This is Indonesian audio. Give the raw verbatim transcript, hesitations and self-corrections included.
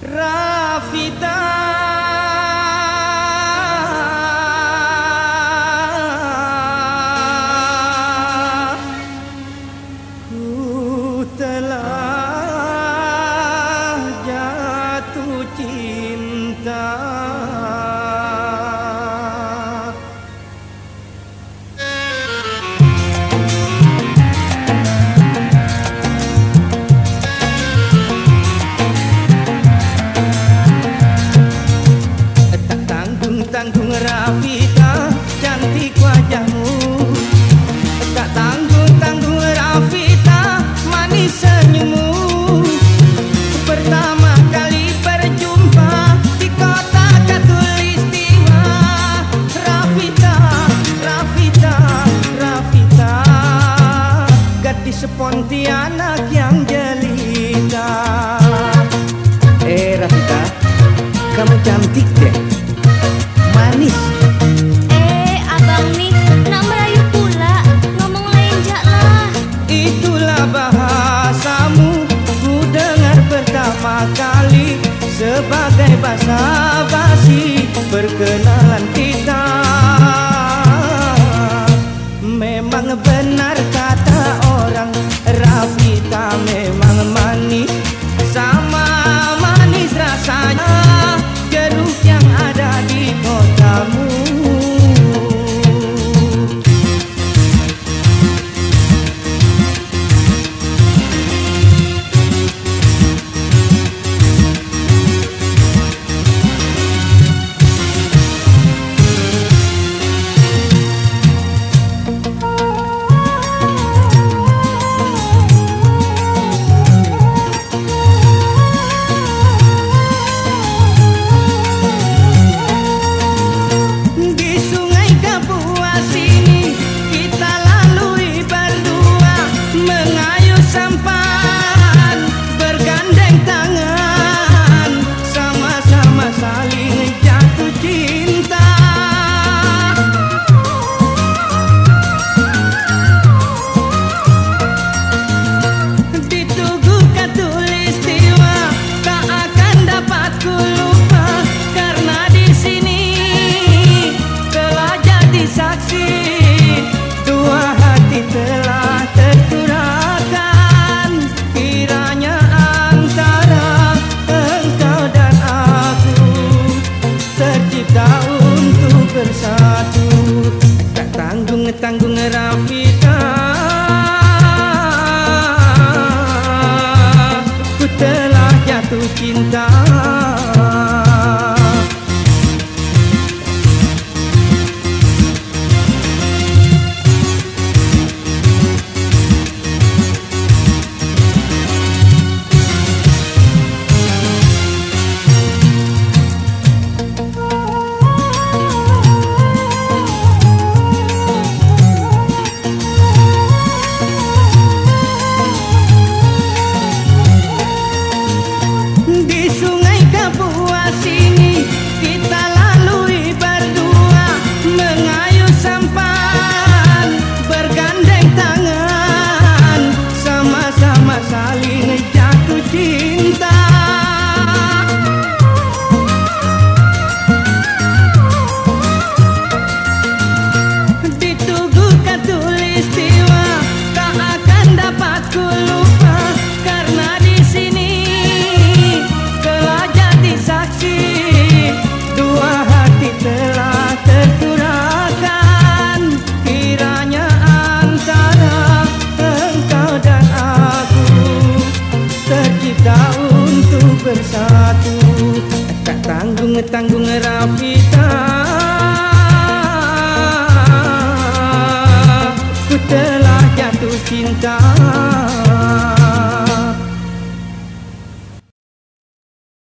Rafita, ku telah jatuh cinta. Tanggung Rafita, cantik wajahmu. Tak tanggung-tanggung Rafita, manis senyummu. Pertama kali berjumpa di kota Khatulistiwa. Rafita, Rafita, Rafita, gadis Pontianak yang jelita. Eh Rafita, kamu cantik deh, manis. Eh abang nih nak merayu pula, ngomong lenjak lah. Itulah bahasamu, ku dengar pertama kali sebagai basa-basi perkenalan kita. Memang benar kata orang, Rafita memang manis, sama manis rasanya jeruk yang ada di kotamu. Tanggung Rafita, ku telah jatuh cinta. Bersatu, tak tanggung-tanggung Rafita, ku telah jatuh cinta.